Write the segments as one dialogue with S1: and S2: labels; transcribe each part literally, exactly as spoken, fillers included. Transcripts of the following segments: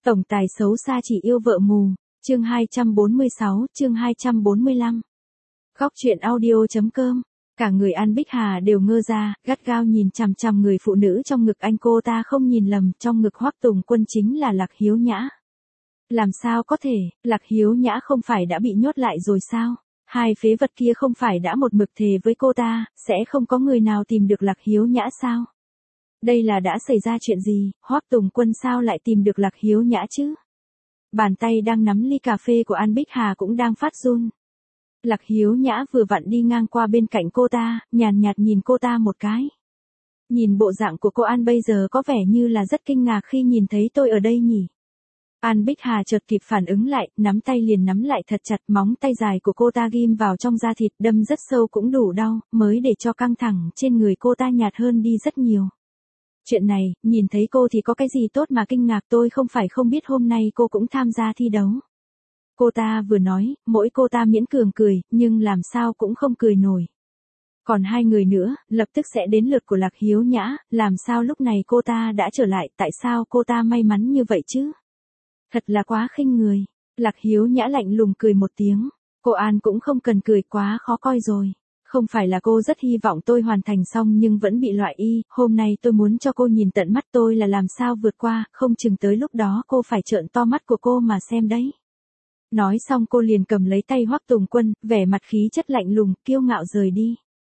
S1: Tổng tài xấu xa chỉ yêu vợ mù, chương hai trăm bốn mươi sáu, chương hai trăm bốn mươi lăm. Góc truyện audio.com, cả người An Bích Hà đều ngơ ra, gắt gao nhìn chằm chằm người phụ nữ trong ngực anh. Cô ta không nhìn lầm, trong ngực Hoắc Tùng Quân chính là Lạc Hiếu Nhã. Làm sao có thể, Lạc Hiếu Nhã không phải đã bị nhốt lại rồi sao? Hai phế vật kia không phải đã một mực thề với cô ta, sẽ không có người nào tìm được Lạc Hiếu Nhã sao? Đây là đã xảy ra chuyện gì, Hoắc Tùng Quân sao lại tìm được Lạc Hiếu Nhã chứ? Bàn tay đang nắm ly cà phê của An Bích Hà cũng đang phát run. Lạc Hiếu Nhã vừa vặn đi ngang qua bên cạnh cô ta, nhàn nhạt nhìn cô ta một cái. Nhìn bộ dạng của cô An bây giờ có vẻ như là rất kinh ngạc khi nhìn thấy tôi ở đây nhỉ. An Bích Hà chợt kịp phản ứng lại, nắm tay liền nắm lại thật chặt, móng tay dài của cô ta ghim vào trong da thịt, đâm rất sâu cũng đủ đau, mới để cho căng thẳng trên người cô ta nhạt hơn đi rất nhiều. Chuyện này, nhìn thấy cô thì có cái gì tốt mà kinh ngạc, tôi không phải không biết hôm nay cô cũng tham gia thi đấu. Cô ta vừa nói, mỗi cô ta miễn cường cười, nhưng làm sao cũng không cười nổi. Còn hai người nữa, lập tức sẽ đến lượt của Lạc Hiếu Nhã, làm sao lúc này cô ta đã trở lại, tại sao cô ta may mắn như vậy chứ? Thật là quá khinh người. Lạc Hiếu Nhã lạnh lùng cười một tiếng, cô An cũng không cần cười, quá khó coi rồi. Không phải là cô rất hy vọng tôi hoàn thành xong nhưng vẫn bị loại y, hôm nay tôi muốn cho cô nhìn tận mắt tôi là làm sao vượt qua, không chừng tới lúc đó cô phải trợn to mắt của cô mà xem đấy. Nói xong cô liền cầm lấy tay Hoắc Tùng Quân, vẻ mặt khí chất lạnh lùng, kiêu ngạo rời đi.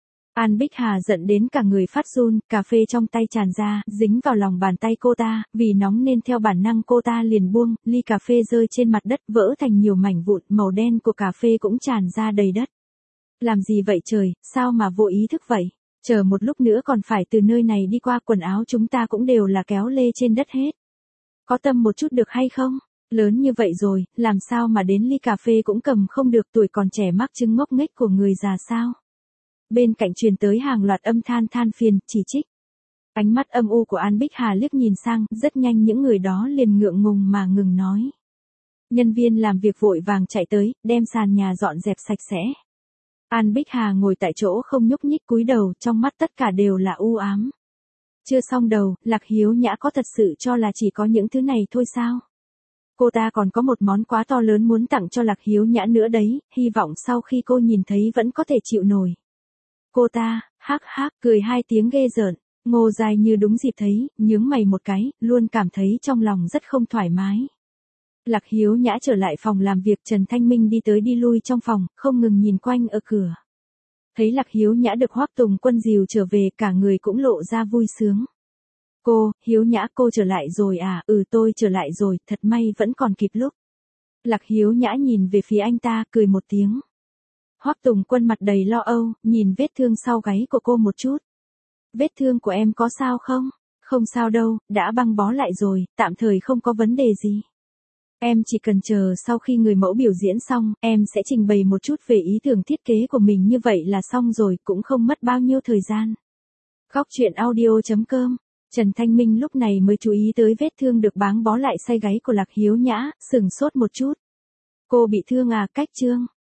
S1: An Bích Hà giận đến cả người phát run, cà phê trong tay tràn ra, dính vào lòng bàn tay cô ta, vì nóng nên theo bản năng cô ta liền buông, ly cà phê rơi trên mặt đất vỡ thành nhiều mảnh vụn, màu đen của cà phê cũng tràn ra đầy đất. Làm gì vậy trời, sao mà vô ý thức vậy? Chờ một lúc nữa còn phải từ nơi này đi qua, quần áo chúng ta cũng đều là kéo lê trên đất hết. Có tâm một chút được hay không? Lớn như vậy rồi, làm sao mà đến ly cà phê cũng cầm không được, tuổi còn trẻ mắc chứng ngốc nghếch của người già sao? Bên cạnh truyền tới hàng loạt âm than than phiền, chỉ trích. Ánh mắt âm u của An Bích Hà liếc nhìn sang, rất nhanh những người đó liền ngượng ngùng mà ngừng nói. Nhân viên làm việc vội vàng chạy tới, đem sàn nhà dọn dẹp sạch sẽ. An Bích Hà ngồi tại chỗ không nhúc nhích, cúi đầu, trong mắt tất cả đều là u ám. Chưa xong đầu, Lạc Hiếu Nhã có thật sự cho là chỉ có những thứ này thôi sao? Cô ta còn có một món quà to lớn muốn tặng cho Lạc Hiếu Nhã nữa đấy, hy vọng sau khi cô nhìn thấy vẫn có thể chịu nổi. Cô ta, hắc hắc, cười hai tiếng ghê rợn, Ngô Giai Như đúng dịp thấy, nhướng mày một cái, luôn cảm thấy trong lòng rất không thoải mái. Lạc Hiếu Nhã trở lại phòng làm việc, Trần Thanh Minh đi tới đi lui trong phòng, không ngừng nhìn quanh ở cửa. Thấy Lạc Hiếu Nhã được Hoắc Tùng Quân dìu trở về, cả người cũng lộ ra vui sướng. Cô, Hiếu Nhã, cô trở lại rồi à? Ừ, tôi trở lại rồi, thật may vẫn còn kịp lúc. Lạc Hiếu Nhã nhìn về phía anh ta, cười một tiếng. Hoắc Tùng Quân mặt đầy lo âu, nhìn vết thương sau gáy của cô một chút. Vết thương của em có sao không? Không sao đâu, đã băng bó lại rồi, tạm thời không có vấn đề gì. Em chỉ cần chờ sau khi người mẫu biểu diễn xong, em sẽ trình bày một chút về ý tưởng thiết kế của mình, như vậy là xong rồi, cũng không mất bao nhiêu thời gian. Góc truyện audio.com, Trần Thanh Minh lúc này mới chú ý tới vết thương được băng bó lại say gáy của Lạc Hiếu Nhã, sửng sốt một chút. Cô bị thương à? Cách trương.